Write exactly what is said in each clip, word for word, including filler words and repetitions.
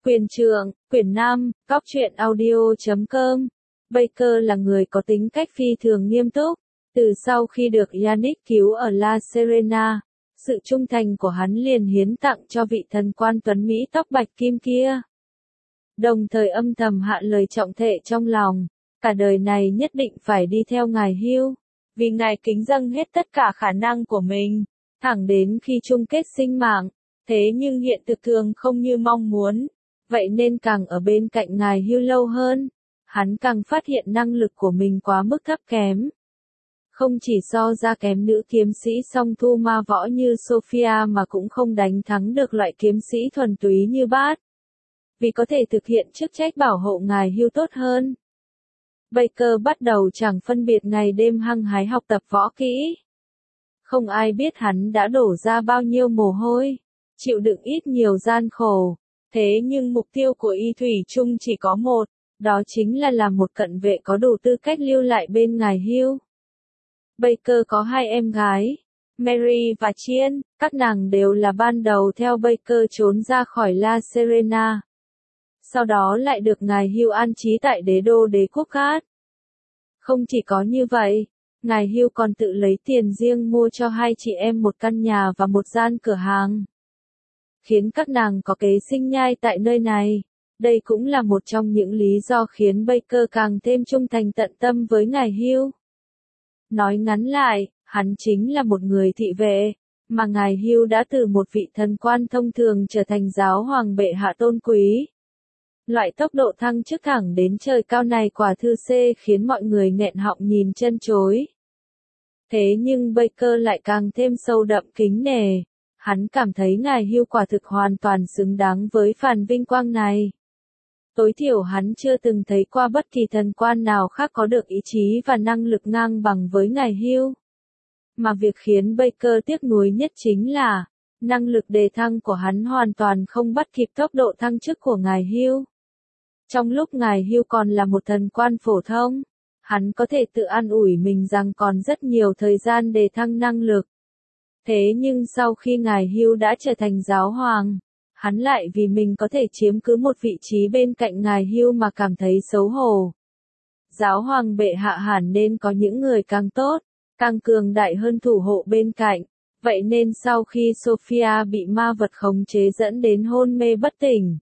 Quyền trượng, quyển năm, cóc truyện audio chấm com. Baker là người có tính cách phi thường nghiêm túc. Từ sau khi được Yannick cứu ở La Serena, sự trung thành của hắn liền hiến tặng cho vị thần quan tuấn Mỹ tóc bạch kim kia. Đồng thời âm thầm hạ lời trọng thệ trong lòng, cả đời này nhất định phải đi theo ngài Hugh, vì ngài kính dâng hết tất cả khả năng của mình, thẳng đến khi chung kết sinh mạng. Thế nhưng hiện thực thường không như mong muốn, vậy nên càng ở bên cạnh ngài Hugh lâu hơn, hắn càng phát hiện năng lực của mình quá mức thấp kém. Không chỉ so ra kém nữ kiếm sĩ song thu ma võ như Sophia mà cũng không đánh thắng được loại kiếm sĩ thuần túy như Bart. Vì có thể thực hiện chức trách bảo hộ ngài Hugh tốt hơn, Baker bắt đầu chẳng phân biệt ngày đêm hăng hái học tập võ kỹ. Không ai biết hắn đã đổ ra bao nhiêu mồ hôi, chịu đựng ít nhiều gian khổ. Thế nhưng mục tiêu của y thủy chung chỉ có một, đó chính là làm một cận vệ có đủ tư cách lưu lại bên ngài Hugh. Baker có hai em gái, Mary và Chien, các nàng đều là ban đầu theo Baker trốn ra khỏi La Serena. Sau đó lại được ngài Hugh an trí tại đế đô đế quốc Cát. Không chỉ có như vậy, ngài Hugh còn tự lấy tiền riêng mua cho hai chị em một căn nhà và một gian cửa hàng, khiến các nàng có kế sinh nhai tại nơi này. Đây cũng là một trong những lý do khiến Baker càng thêm trung thành tận tâm với ngài Hugh. Nói ngắn lại, hắn chính là một người thị vệ, mà ngài Hugh đã từ một vị thần quan thông thường trở thành giáo hoàng bệ hạ tôn quý. Loại tốc độ thăng chức thẳng đến trời cao này quả thư xê khiến mọi người nghẹn họng nhìn chân chối. Thế nhưng Baker lại càng thêm sâu đậm kính nể. Hắn cảm thấy ngài Hugh quả thực hoàn toàn xứng đáng với phàn vinh quang này. Tối thiểu hắn chưa từng thấy qua bất kỳ thần quan nào khác có được ý chí và năng lực ngang bằng với ngài Hugh. Mà việc khiến Baker tiếc nuối nhất chính là, năng lực đề thăng của hắn hoàn toàn không bắt kịp tốc độ thăng chức của ngài Hugh. Trong lúc ngài Hugh còn là một thần quan phổ thông, hắn có thể tự an ủi mình rằng còn rất nhiều thời gian đề thăng năng lực. Thế nhưng sau khi ngài Hugh đã trở thành giáo hoàng, hắn lại vì mình có thể chiếm cứ một vị trí bên cạnh ngài Hugh mà cảm thấy xấu hổ. Giáo hoàng bệ hạ hẳn nên có những người càng tốt, càng cường đại hơn thủ hộ bên cạnh. Vậy nên sau khi Sophia bị ma vật khống chế dẫn đến hôn mê bất tỉnh,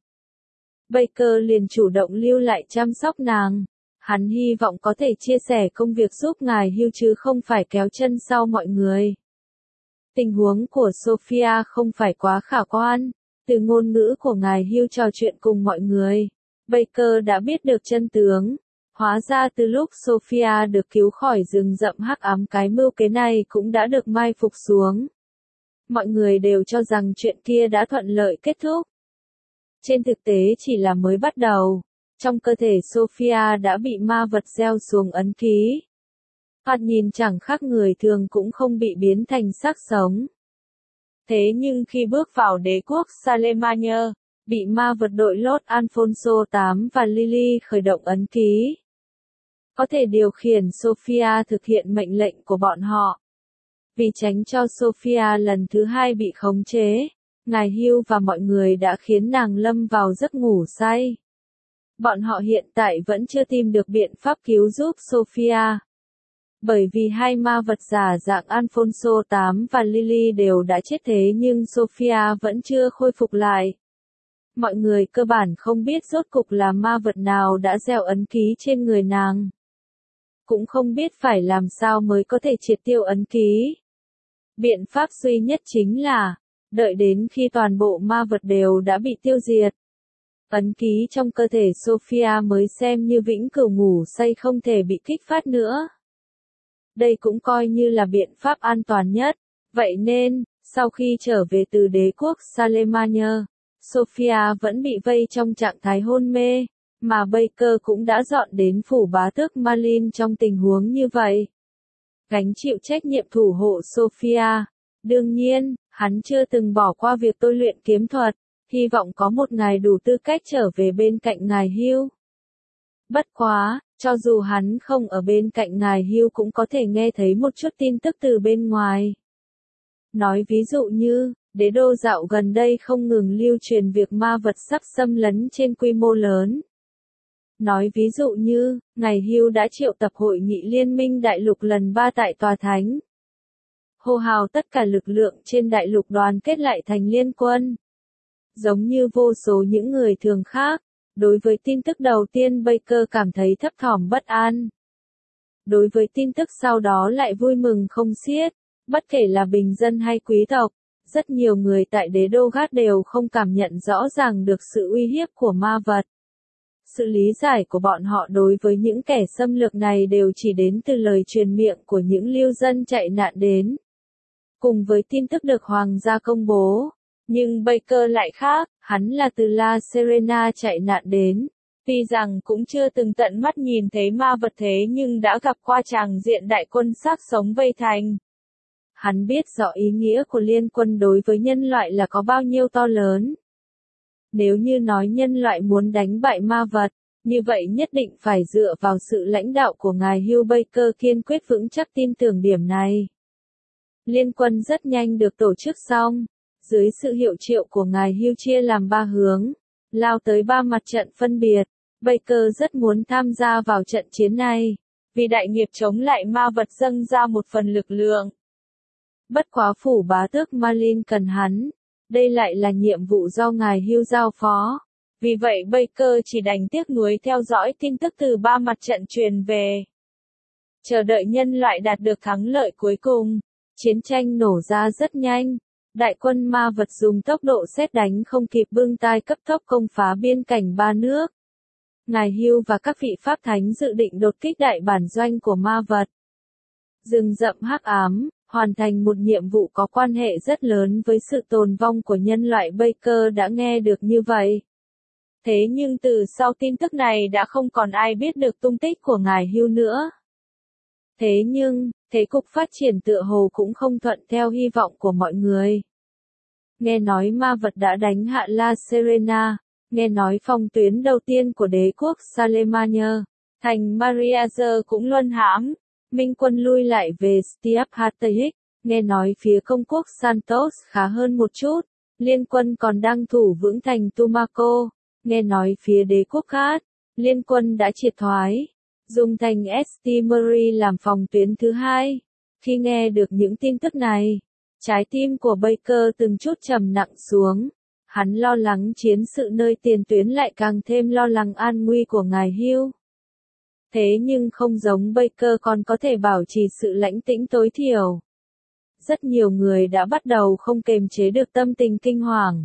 Baker liền chủ động lưu lại chăm sóc nàng. Hắn hy vọng có thể chia sẻ công việc giúp ngài Hugh chứ không phải kéo chân sau mọi người. Tình huống của Sophia không phải quá khả quan. Từ ngôn ngữ của ngài Hugh trò chuyện cùng mọi người, Baker đã biết được chân tướng. Hóa ra từ lúc Sophia được cứu khỏi rừng rậm hắc ám, cái mưu kế này cũng đã được mai phục xuống. Mọi người đều cho rằng chuyện kia đã thuận lợi kết thúc. Trên thực tế chỉ là mới bắt đầu. Trong cơ thể Sophia đã bị ma vật gieo xuống ấn ký. Thoạt nhìn chẳng khác người thường cũng không bị biến thành xác sống. Thế nhưng khi bước vào đế quốc Salemania, bị ma vật đội lốt Alfonso tám và Lily khởi động ấn ký, có thể điều khiển Sophia thực hiện mệnh lệnh của bọn họ. Vì tránh cho Sophia lần thứ hai bị khống chế, ngài Hugh và mọi người đã khiến nàng lâm vào giấc ngủ say. Bọn họ hiện tại vẫn chưa tìm được biện pháp cứu giúp Sophia. Bởi vì hai ma vật giả dạng Alfonso tám và Lily đều đã chết, thế nhưng Sophia vẫn chưa khôi phục lại. Mọi người cơ bản không biết rốt cục là ma vật nào đã gieo ấn ký trên người nàng. Cũng không biết phải làm sao mới có thể triệt tiêu ấn ký. Biện pháp duy nhất chính là, đợi đến khi toàn bộ ma vật đều đã bị tiêu diệt, ấn ký trong cơ thể Sophia mới xem như vĩnh cửu ngủ say không thể bị kích phát nữa. Đây cũng coi như là biện pháp an toàn nhất. Vậy nên, sau khi trở về từ đế quốc Salemania, Sophia vẫn bị vây trong trạng thái hôn mê, mà Baker cũng đã dọn đến phủ bá tước Marlin trong tình huống như vậy. Gánh chịu trách nhiệm thủ hộ Sophia. Đương nhiên, hắn chưa từng bỏ qua việc tôi luyện kiếm thuật, hy vọng có một ngày đủ tư cách trở về bên cạnh ngài Hugh. Bất quá, cho dù hắn không ở bên cạnh ngài Hugh cũng có thể nghe thấy một chút tin tức từ bên ngoài. Nói ví dụ như, Đế đô dạo gần đây không ngừng lưu truyền việc ma vật sắp xâm lấn trên quy mô lớn. Nói ví dụ như, ngày hưu đã triệu tập hội nghị liên minh đại lục lần ba tại Tòa Thánh. Hô hào tất cả lực lượng trên đại lục đoàn kết lại thành liên quân. Giống như vô số những người thường khác, đối với tin tức đầu tiên Baker cảm thấy thấp thỏm bất an. Đối với tin tức sau đó lại vui mừng không xiết, bất kể là bình dân hay quý tộc, rất nhiều người tại đế đô Gát đều không cảm nhận rõ ràng được sự uy hiếp của ma vật. Sự lý giải của bọn họ đối với những kẻ xâm lược này đều chỉ đến từ lời truyền miệng của những lưu dân chạy nạn đến. Cùng với tin tức được hoàng gia công bố, nhưng Baker lại khác, hắn là từ La Serena chạy nạn đến. Tuy rằng cũng chưa từng tận mắt nhìn thấy ma vật thế nhưng đã gặp qua tràng diện đại quân xác sống vây thành. Hắn biết rõ ý nghĩa của liên quân đối với nhân loại là có bao nhiêu to lớn. Nếu như nói nhân loại muốn đánh bại ma vật, như vậy nhất định phải dựa vào sự lãnh đạo của ngài Hugh Baker kiên quyết vững chắc tin tưởng điểm này. Liên quân rất nhanh được tổ chức xong, dưới sự hiệu triệu của ngài Hugh chia làm ba hướng, lao tới ba mặt trận phân biệt. Baker rất muốn tham gia vào trận chiến này, vì đại nghiệp chống lại ma vật dâng ra một phần lực lượng. Bất quá phủ bá tước Marlin cần hắn, đây lại là nhiệm vụ do ngài Hugh giao phó. Vì vậy Baker chỉ đành tiếc nuối theo dõi tin tức từ ba mặt trận truyền về. Chờ đợi nhân loại đạt được thắng lợi cuối cùng, chiến tranh nổ ra rất nhanh. Đại quân ma vật dùng tốc độ sét đánh không kịp bưng tai cấp tốc công phá biên cảnh ba nước. Ngài Hugh và các vị pháp thánh dự định đột kích đại bản doanh của ma vật. Rừng rậm hắc ám, hoàn thành một nhiệm vụ có quan hệ rất lớn với sự tồn vong của nhân loại. Baker đã nghe được như vậy. Thế nhưng từ sau tin tức này đã không còn ai biết được tung tích của ngài Hugh nữa. Thế nhưng, thế cục phát triển tựa hồ cũng không thuận theo hy vọng của mọi người. Nghe nói ma vật đã đánh hạ La Serena, nghe nói phòng tuyến đầu tiên của đế quốc Salemania, thành Mariazer cũng luân hãm, minh quân lui lại về Stiaphataic, nghe nói phía công quốc Santos khá hơn một chút, liên quân còn đang thủ vững thành Tumaco, nghe nói phía đế quốc Cát, liên quân đã triệt thoái, dùng thành Estimeri làm phòng tuyến thứ hai. Khi nghe được những tin tức này, trái tim của Baker từng chút trầm nặng xuống. Hắn lo lắng chiến sự nơi tiền tuyến lại càng thêm lo lắng an nguy của ngài Hugh. Thế nhưng không giống Baker còn có thể bảo trì sự lãnh tĩnh tối thiểu. Rất nhiều người đã bắt đầu không kềm chế được tâm tình kinh hoàng.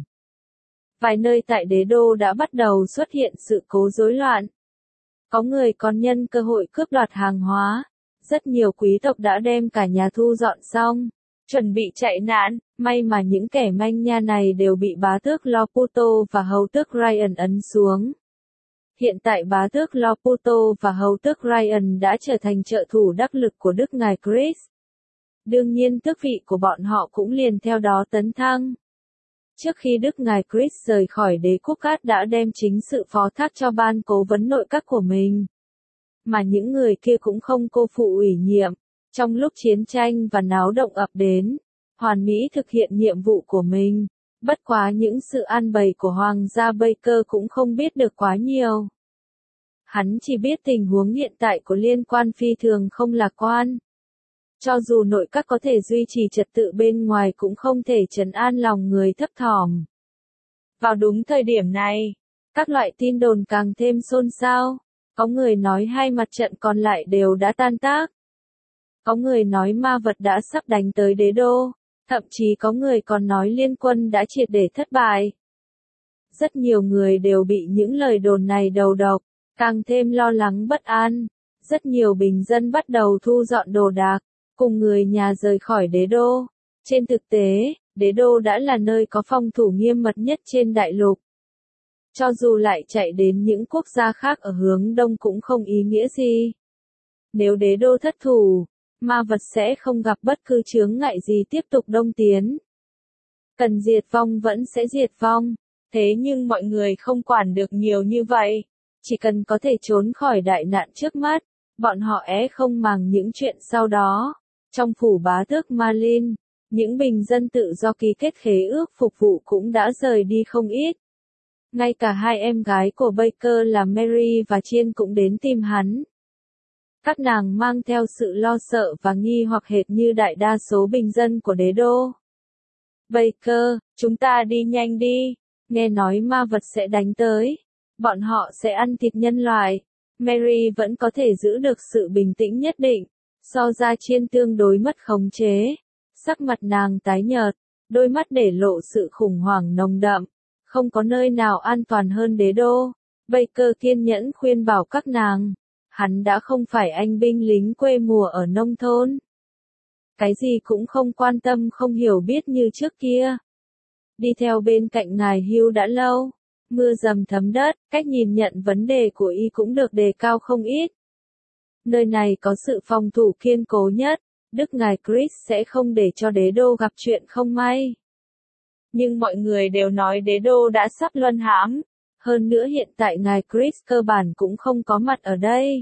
Vài nơi tại đế đô đã bắt đầu xuất hiện sự cố rối loạn. Có người còn nhân cơ hội cướp đoạt hàng hóa. Rất nhiều quý tộc đã đem cả nhà thu dọn xong, chuẩn bị chạy nạn. May mà những kẻ manh nha này đều bị bá tước Loputo và hầu tước Ryan ấn xuống. Hiện tại bá tước Loputo và hầu tước Ryan đã trở thành trợ thủ đắc lực của Đức ngài Chris. Đương nhiên tước vị của bọn họ cũng liền theo đó tấn thăng. Trước khi Đức ngài Chris rời khỏi đế quốc Cát đã đem chính sự phó thác cho ban cố vấn nội các của mình. Mà những người kia cũng không cô phụ ủy nhiệm. Trong lúc chiến tranh và náo động ập đến, hoàn mỹ thực hiện nhiệm vụ của mình. Bất quá những sự an bày của Hoàng gia Baker cũng không biết được quá nhiều. Hắn chỉ biết tình huống hiện tại của liên quan phi thường không lạc quan. Cho dù nội các có thể duy trì trật tự bên ngoài cũng không thể trấn an lòng người thấp thỏm. Vào đúng thời điểm này, các loại tin đồn càng thêm xôn xao. Có người nói hai mặt trận còn lại đều đã tan tác. Có người nói ma vật đã sắp đánh tới đế đô. Thậm chí có người còn nói liên quân đã triệt để thất bại. Rất nhiều người đều bị những lời đồn này đầu độc, càng thêm lo lắng bất an. Rất nhiều bình dân bắt đầu thu dọn đồ đạc, cùng người nhà rời khỏi đế đô. Trên thực tế, đế đô đã là nơi có phòng thủ nghiêm mật nhất trên đại lục. Cho dù lại chạy đến những quốc gia khác ở hướng đông cũng không ý nghĩa gì. Nếu đế đô thất thủ, ma vật sẽ không gặp bất cứ chướng ngại gì tiếp tục đông tiến. Cần diệt vong vẫn sẽ diệt vong, thế nhưng mọi người không quản được nhiều như vậy. Chỉ cần có thể trốn khỏi đại nạn trước mắt, bọn họ é không màng những chuyện sau đó. Trong phủ bá tước Marlin, Những bình dân tự do ký kết khế ước phục vụ cũng đã rời đi không ít. Ngay cả hai em gái của Baker là Mary và Chiên cũng đến tìm hắn. Các nàng mang theo sự lo sợ và nghi hoặc hệt như đại đa số bình dân của đế đô. Baker, chúng ta đi nhanh đi, nghe nói ma vật sẽ đánh tới. Bọn họ sẽ ăn thịt nhân loại. Mary vẫn có thể giữ được sự bình tĩnh nhất định. So ra Chiên tương đối mất khống chế. Sắc mặt nàng tái nhợt, đôi mắt để lộ sự khủng hoảng nồng đậm. Không có nơi nào an toàn hơn đế đô. Baker kiên nhẫn khuyên bảo các nàng. Hắn đã không phải anh binh lính quê mùa ở nông thôn. Cái gì cũng không quan tâm không hiểu biết như trước kia. Đi theo bên cạnh ngài Hugh đã lâu. Mưa dầm thấm đất, cách nhìn nhận vấn đề của y cũng được đề cao không ít. Nơi này có sự phòng thủ kiên cố nhất. Đức ngài Chris sẽ không để cho đế đô gặp chuyện không may. Nhưng mọi người đều nói đế đô đã sắp luân hãm. Hơn nữa hiện tại ngài Chris cơ bản cũng không có mặt ở đây.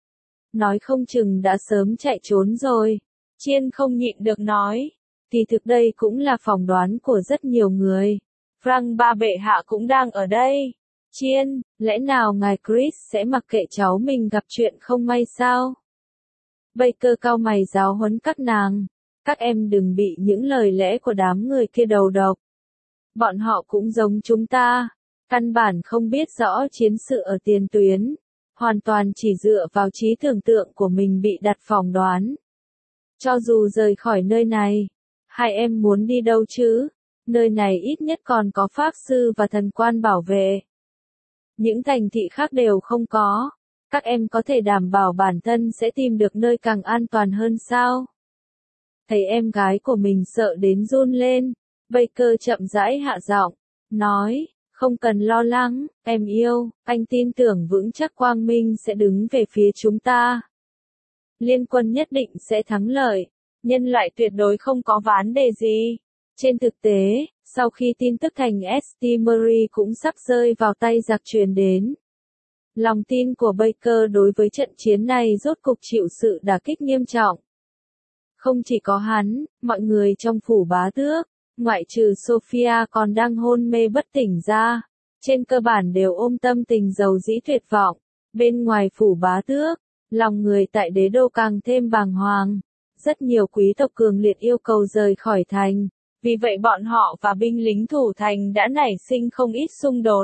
Nói không chừng đã sớm chạy trốn rồi. Chiên không nhịn được nói. Thì thực đây cũng là phỏng đoán của rất nhiều người. Frank ba bệ hạ cũng đang ở đây. Chiên, lẽ nào ngài Chris sẽ mặc kệ cháu mình gặp chuyện không may sao? Baker cau mày giáo huấn các nàng. Các em đừng bị những lời lẽ của đám người kia đầu độc. Bọn họ cũng giống chúng ta. Căn bản không biết rõ chiến sự ở tiền tuyến. Hoàn toàn chỉ dựa vào trí tưởng tượng của mình bị đặt phỏng đoán. Cho dù rời khỏi nơi này, hai em muốn đi đâu chứ? Nơi này ít nhất còn có pháp sư và thần quan bảo vệ. Những thành thị khác đều không có. Các em có thể đảm bảo bản thân sẽ tìm được nơi càng an toàn hơn sao? Thấy em gái của mình sợ đến run lên, Baker chậm rãi hạ giọng, nói, không cần lo lắng, em yêu, anh tin tưởng vững chắc quang minh sẽ đứng về phía chúng ta. Liên quân nhất định sẽ thắng lợi, nhân loại tuyệt đối không có vấn đề gì. Trên thực tế, sau khi tin tức thành Saint Mary cũng sắp rơi vào tay giặc truyền đến, lòng tin của Baker đối với trận chiến này rốt cục chịu sự đả kích nghiêm trọng. Không chỉ có hắn, mọi người trong phủ bá tước, ngoại trừ Sophia còn đang hôn mê bất tỉnh ra, trên cơ bản đều ôm tâm tình dầu dĩ tuyệt vọng. Bên ngoài phủ bá tước, lòng người tại đế đô càng thêm bàng hoàng. Rất nhiều quý tộc cường liệt yêu cầu rời khỏi thành. Vì vậy bọn họ và binh lính thủ thành đã nảy sinh không ít xung đột.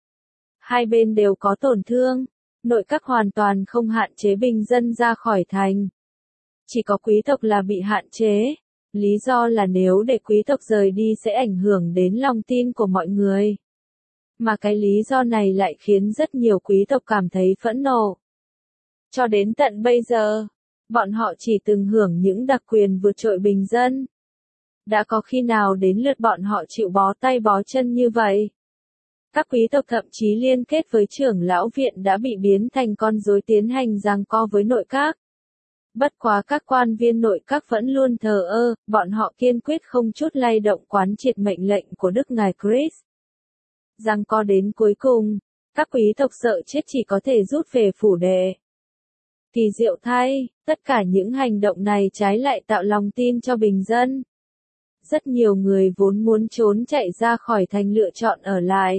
Hai bên đều có tổn thương. Nội các hoàn toàn không hạn chế bình dân ra khỏi thành. Chỉ có quý tộc là bị hạn chế. Lý do là nếu để quý tộc rời đi sẽ ảnh hưởng đến lòng tin của mọi người. Mà cái lý do này lại khiến rất nhiều quý tộc cảm thấy phẫn nộ. Cho đến tận bây giờ, bọn họ chỉ từng hưởng những đặc quyền vượt trội bình dân. Đã có khi nào đến lượt bọn họ chịu bó tay bó chân như vậy? Các quý tộc thậm chí liên kết với trưởng lão viện đã bị biến thành con rối tiến hành giằng co với nội các. Bất quá các quan viên nội các vẫn luôn thờ ơ, bọn họ kiên quyết không chút lay động quán triệt mệnh lệnh của Đức ngài Chris. Giằng co đến cuối cùng, các quý tộc sợ chết chỉ có thể rút về phủ đệ. Kỳ diệu thay, tất cả những hành động này trái lại tạo lòng tin cho bình dân. Rất nhiều người vốn muốn trốn chạy ra khỏi thành lựa chọn ở lại.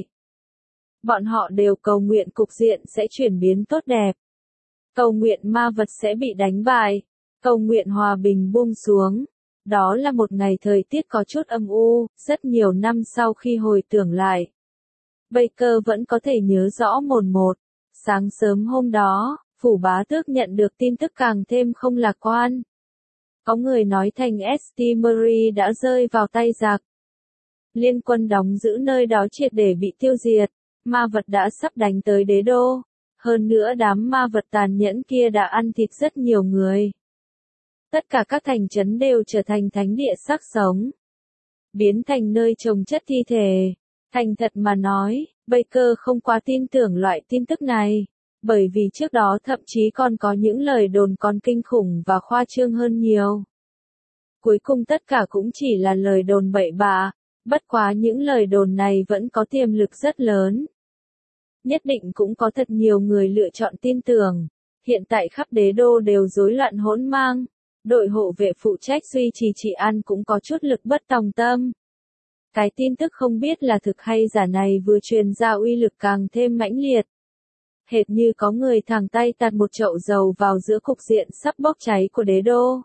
Bọn họ đều cầu nguyện cục diện sẽ chuyển biến tốt đẹp. Cầu nguyện ma vật sẽ bị đánh bại. Cầu nguyện hòa bình buông xuống. Đó là một ngày thời tiết có chút âm u, rất nhiều năm sau khi hồi tưởng lại. Baker vẫn có thể nhớ rõ mồn một. Sáng sớm hôm đó, phủ bá tước nhận được tin tức càng thêm không lạc quan. Có người nói thành Saint Mary đã rơi vào tay giặc. Liên quân đóng giữ nơi đó triệt để bị tiêu diệt. Ma vật đã sắp đánh tới đế đô. Hơn nữa đám ma vật tàn nhẫn kia đã ăn thịt rất nhiều người. Tất cả các thành trấn đều trở thành thánh địa xác sống. Biến thành nơi chồng chất thi thể. Thành thật mà nói, Baker không quá tin tưởng loại tin tức này. Bởi vì trước đó thậm chí còn có những lời đồn còn kinh khủng và khoa trương hơn nhiều. Cuối cùng tất cả cũng chỉ là lời đồn bậy bạ. Bất quá những lời đồn này vẫn có tiềm lực rất lớn. Nhất định cũng có thật nhiều người lựa chọn tin tưởng. Hiện tại khắp đế đô đều rối loạn hỗn mang. Đội hộ vệ phụ trách duy trì trị an cũng có chút lực bất tòng tâm. Cái tin tức không biết là thực hay giả này vừa truyền ra uy lực càng thêm mãnh liệt. Hệt như có người thẳng tay tạt một chậu dầu vào giữa cục diện sắp bốc cháy của đế đô.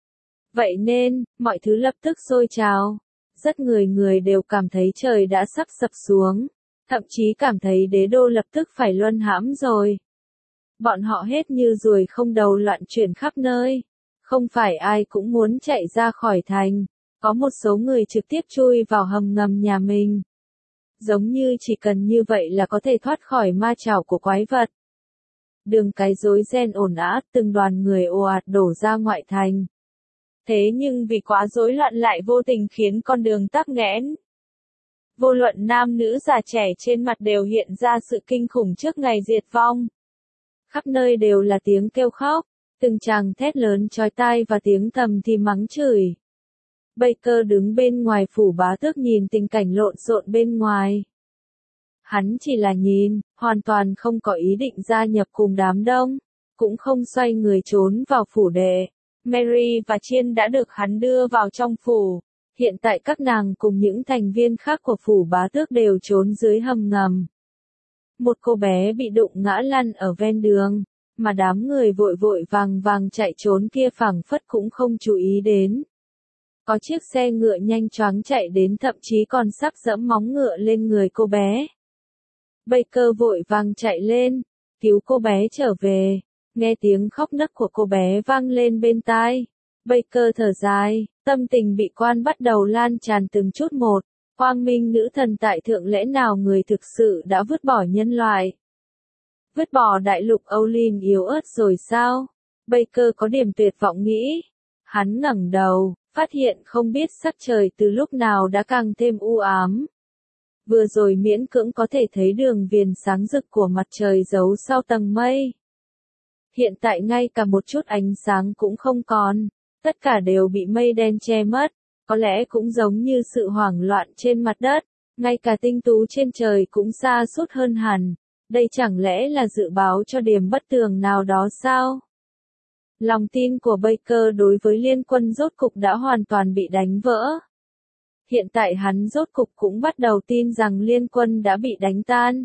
Vậy nên, mọi thứ lập tức sôi trào. Rất người người đều cảm thấy trời đã sắp sập xuống. Thậm chí cảm thấy đế đô lập tức phải luân hãm rồi. Bọn họ hết như ruồi không đầu loạn chuyển khắp nơi. Không phải ai cũng muốn chạy ra khỏi thành. Có một số người trực tiếp chui vào hầm ngầm nhà mình. Giống như chỉ cần như vậy là có thể thoát khỏi ma chảo của quái vật. Đường cái rối ren ồn ào, từng đoàn người ồ ạt đổ ra ngoại thành. Thế nhưng vì quá rối loạn lại vô tình khiến con đường tắc nghẽn. Vô luận nam nữ già trẻ trên mặt đều hiện ra sự kinh khủng trước ngày diệt vong. Khắp nơi đều là tiếng kêu khóc, từng tràng thét lớn chói tai và tiếng thầm thì mắng chửi. Baker đứng bên ngoài phủ bá tước nhìn tình cảnh lộn xộn bên ngoài. Hắn chỉ là nhìn, hoàn toàn không có ý định gia nhập cùng đám đông, cũng không xoay người trốn vào phủ đệ. Mary và Chiên đã được hắn đưa vào trong phủ. Hiện tại các nàng cùng những thành viên khác của phủ bá tước đều trốn dưới hầm ngầm. Một cô bé bị đụng ngã lăn ở ven đường, mà đám người vội vội vàng vàng chạy trốn kia phảng phất cũng không chú ý đến. Có chiếc xe ngựa nhanh choáng chạy đến thậm chí còn sắp giẫm móng ngựa lên người cô bé. Baker vội vàng chạy lên, cứu cô bé trở về, nghe tiếng khóc nấc của cô bé vang lên bên tai. Baker thở dài, tâm tình bị quan bắt đầu lan tràn từng chút một. Quang minh nữ thần tại thượng lẽ nào người thực sự đã vứt bỏ nhân loại? Vứt bỏ đại lục Olin yếu ớt rồi sao? Baker có điểm tuyệt vọng nghĩ. Hắn ngẩng đầu, phát hiện không biết sắc trời từ lúc nào đã càng thêm u ám. Vừa rồi miễn cưỡng có thể thấy đường viền sáng rực của mặt trời giấu sau tầng mây. Hiện tại ngay cả một chút ánh sáng cũng không còn, tất cả đều bị mây đen che mất, có lẽ cũng giống như sự hoảng loạn trên mặt đất, ngay cả tinh tú trên trời cũng sa sút hơn hẳn. Đây chẳng lẽ là dự báo cho điểm bất tường nào đó sao? Lòng tin của Baker đối với liên quân rốt cục đã hoàn toàn bị đánh vỡ. Hiện tại hắn rốt cục cũng bắt đầu tin rằng liên quân đã bị đánh tan.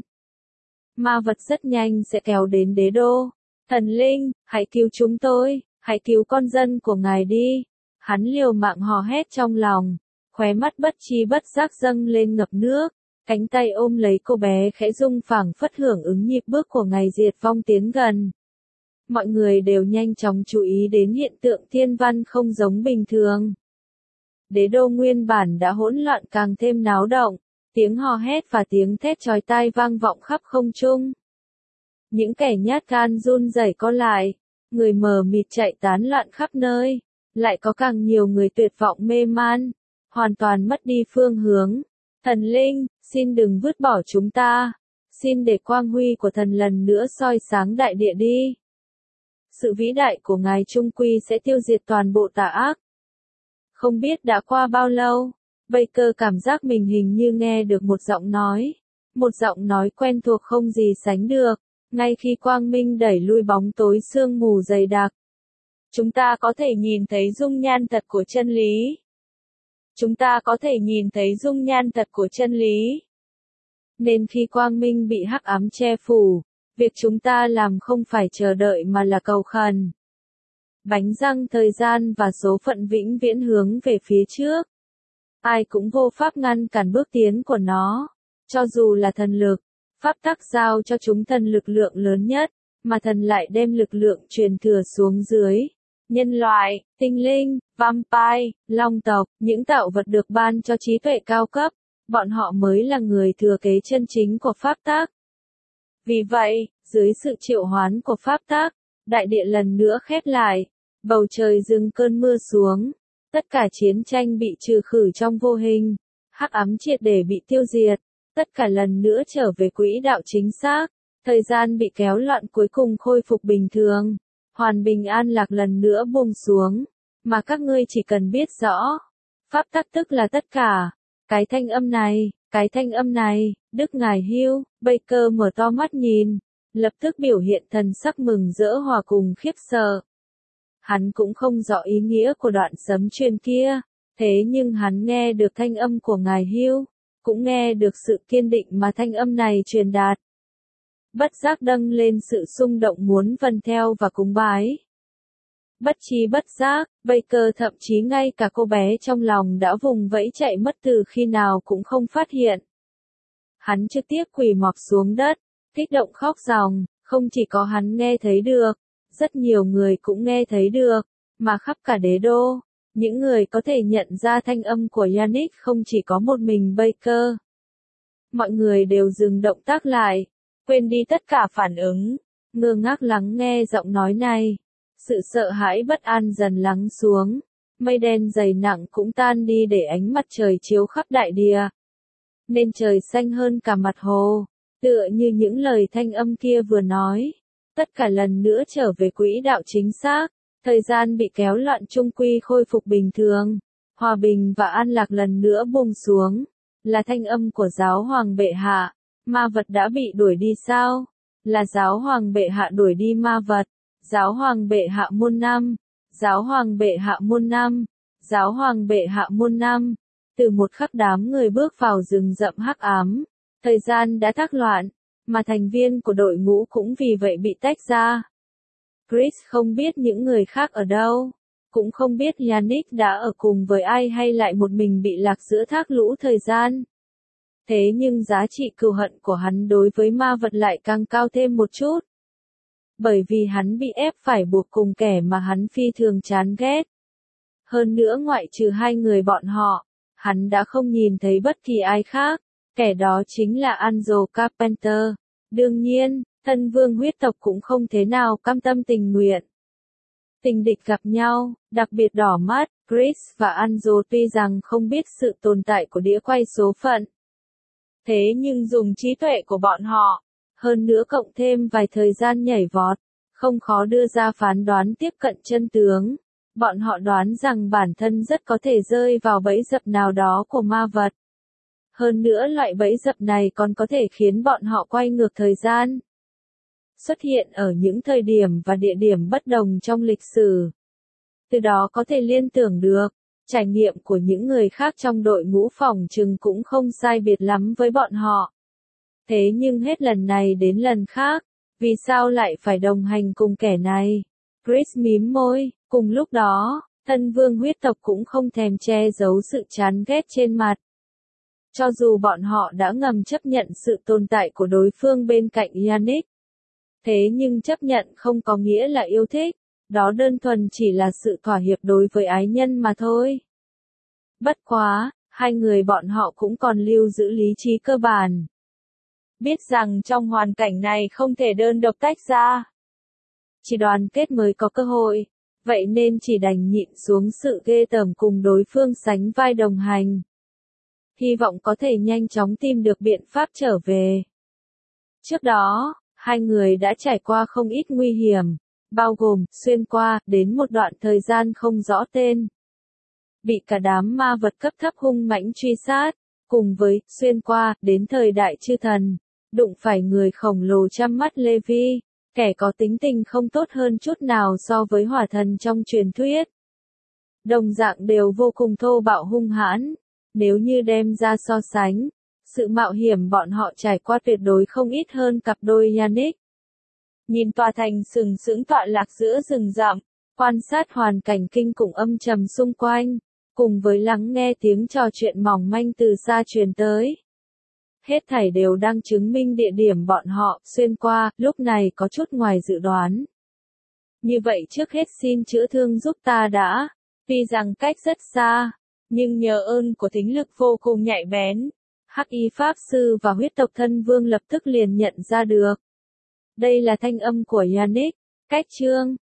Ma vật rất nhanh sẽ kéo đến đế đô. Thần linh, hãy cứu chúng tôi, hãy cứu con dân của ngài đi. Hắn liều mạng hò hét trong lòng, khóe mắt bất chi bất giác dâng lên ngập nước, cánh tay ôm lấy cô bé khẽ rung phảng phất hưởng ứng nhịp bước của ngày diệt vong tiến gần. Mọi người đều nhanh chóng chú ý đến hiện tượng thiên văn không giống bình thường. Đế đô nguyên bản đã hỗn loạn càng thêm náo động, tiếng hò hét và tiếng thét chói tai vang vọng khắp không trung. Những kẻ nhát gan run rẩy co lại, người mờ mịt chạy tán loạn khắp nơi, lại có càng nhiều người tuyệt vọng mê man, hoàn toàn mất đi phương hướng. Thần linh, xin đừng vứt bỏ chúng ta, xin để quang huy của thần lần nữa soi sáng đại địa đi. Sự vĩ đại của ngài trung quy sẽ tiêu diệt toàn bộ tà ác. Không biết đã qua bao lâu, Baker cảm giác mình hình như nghe được một giọng nói, một giọng nói quen thuộc không gì sánh được, ngay khi quang minh đẩy lui bóng tối sương mù dày đặc. Chúng ta có thể nhìn thấy dung nhan thật của chân lý. Chúng ta có thể nhìn thấy dung nhan thật của chân lý. Nên khi quang minh bị hắc ám che phủ, việc chúng ta làm không phải chờ đợi mà là cầu khẩn. Bánh răng thời gian và số phận vĩnh viễn hướng về phía trước. Ai cũng vô pháp ngăn cản bước tiến của nó. Cho dù là thần lực, pháp tắc giao cho chúng thần lực lượng lớn nhất, mà thần lại đem lực lượng truyền thừa xuống dưới. Nhân loại, tinh linh, vampire, long tộc, những tạo vật được ban cho trí tuệ cao cấp, bọn họ mới là người thừa kế chân chính của pháp tắc. Vì vậy, dưới sự triệu hoán của pháp tắc, đại địa lần nữa khép lại, bầu trời dừng cơn mưa xuống, tất cả chiến tranh bị trừ khử trong vô hình, hắc ám triệt để bị tiêu diệt, tất cả lần nữa trở về quỹ đạo chính xác, thời gian bị kéo loạn cuối cùng khôi phục bình thường, hoàn bình an lạc lần nữa buông xuống, mà các ngươi chỉ cần biết rõ, pháp tắc tức là tất cả, cái thanh âm này, cái thanh âm này, Đức Ngài Hugh, Baker mở to mắt nhìn, lập tức biểu hiện thần sắc mừng rỡ hòa cùng khiếp sợ. Hắn cũng không rõ ý nghĩa của đoạn sấm truyền kia, thế nhưng hắn nghe được thanh âm của ngài Hugh, cũng nghe được sự kiên định mà thanh âm này truyền đạt. Bất giác dâng lên sự xung động muốn vâng theo và cúng bái. Bất chi bất giác, Baker thậm chí ngay cả cô bé trong lòng đã vùng vẫy chạy mất từ khi nào cũng không phát hiện. Hắn trực tiếp quỳ mọp xuống đất, kích động khóc ròng, không chỉ có hắn nghe thấy được, rất nhiều người cũng nghe thấy được, mà khắp cả đế đô, những người có thể nhận ra thanh âm của Yannick không chỉ có một mình Baker. Mọi người đều dừng động tác lại, quên đi tất cả phản ứng, ngơ ngác lắng nghe giọng nói này. Sự sợ hãi bất an dần lắng xuống, mây đen dày nặng cũng tan đi để ánh mặt trời chiếu khắp đại địa. Nên trời xanh hơn cả mặt hồ, tựa như những lời thanh âm kia vừa nói. Tất cả lần nữa trở về quỹ đạo chính xác, thời gian bị kéo loạn trung quy khôi phục bình thường. Hòa bình và an lạc lần nữa buông xuống, là thanh âm của giáo hoàng bệ hạ. Ma vật đã bị đuổi đi sao? Là giáo hoàng bệ hạ đuổi đi ma vật. Giáo hoàng bệ hạ muôn năm, giáo hoàng bệ hạ muôn năm, giáo hoàng bệ hạ muôn năm. Từ một khắc đám người bước vào rừng rậm hắc ám, thời gian đã thác loạn, mà thành viên của đội ngũ cũng vì vậy bị tách ra. Chris không biết những người khác ở đâu, cũng không biết Yannick đã ở cùng với ai hay lại một mình bị lạc giữa thác lũ thời gian. Thế nhưng giá trị cừu hận của hắn đối với ma vật lại càng cao thêm một chút. Bởi vì hắn bị ép phải buộc cùng kẻ mà hắn phi thường chán ghét. Hơn nữa ngoại trừ hai người bọn họ, hắn đã không nhìn thấy bất kỳ ai khác, kẻ đó chính là Angel Carpenter. Đương nhiên, thân vương huyết tộc cũng không thế nào cam tâm tình nguyện. Tình địch gặp nhau, đặc biệt đỏ mắt, Chris và Angel tuy rằng không biết sự tồn tại của đĩa quay số phận. Thế nhưng dùng trí tuệ của bọn họ, hơn nữa cộng thêm vài thời gian nhảy vọt, không khó đưa ra phán đoán tiếp cận chân tướng. Bọn họ đoán rằng bản thân rất có thể rơi vào bẫy dập nào đó của ma vật. Hơn nữa loại bẫy dập này còn có thể khiến bọn họ quay ngược thời gian. Xuất hiện ở những thời điểm và địa điểm bất đồng trong lịch sử. Từ đó có thể liên tưởng được, trải nghiệm của những người khác trong đội ngũ phòng trừng cũng không sai biệt lắm với bọn họ. Thế nhưng hết lần này đến lần khác, vì sao lại phải đồng hành cùng kẻ này? Chris mím môi, cùng lúc đó, thân vương huyết tộc cũng không thèm che giấu sự chán ghét trên mặt. Cho dù bọn họ đã ngầm chấp nhận sự tồn tại của đối phương bên cạnh Yannick. Thế nhưng chấp nhận không có nghĩa là yêu thích, đó đơn thuần chỉ là sự thỏa hiệp đối với ái nhân mà thôi. Bất quá, hai người bọn họ cũng còn lưu giữ lý trí cơ bản. Biết rằng trong hoàn cảnh này không thể đơn độc tách ra. Chỉ đoàn kết mới có cơ hội, vậy nên chỉ đành nhịn xuống sự ghê tởm cùng đối phương sánh vai đồng hành. Hy vọng có thể nhanh chóng tìm được biện pháp trở về. Trước đó, hai người đã trải qua không ít nguy hiểm, bao gồm xuyên qua đến một đoạn thời gian không rõ tên. Bị cả đám ma vật cấp thấp hung mãnh truy sát, cùng với xuyên qua đến thời đại chư thần, đụng phải người khổng lồ trăm mắt Levi, kẻ có tính tình không tốt hơn chút nào so với hỏa thần trong truyền thuyết. Đồng dạng đều vô cùng thô bạo hung hãn, nếu như đem ra so sánh, sự mạo hiểm bọn họ trải qua tuyệt đối không ít hơn cặp đôi Yannick. Nhìn tòa thành sừng sững tọa lạc giữa rừng rậm, quan sát hoàn cảnh kinh khủng âm trầm xung quanh, cùng với lắng nghe tiếng trò chuyện mỏng manh từ xa truyền tới. Hết thảy đều đang chứng minh địa điểm bọn họ xuyên qua, lúc này có chút ngoài dự đoán. Như vậy trước hết xin chữa thương giúp ta đã, tuy rằng cách rất xa, nhưng nhờ ơn của thính lực vô cùng nhạy bén, Hắc Y Pháp Sư và huyết tộc thân vương lập tức liền nhận ra được. Đây là thanh âm của Yannick, cách chương.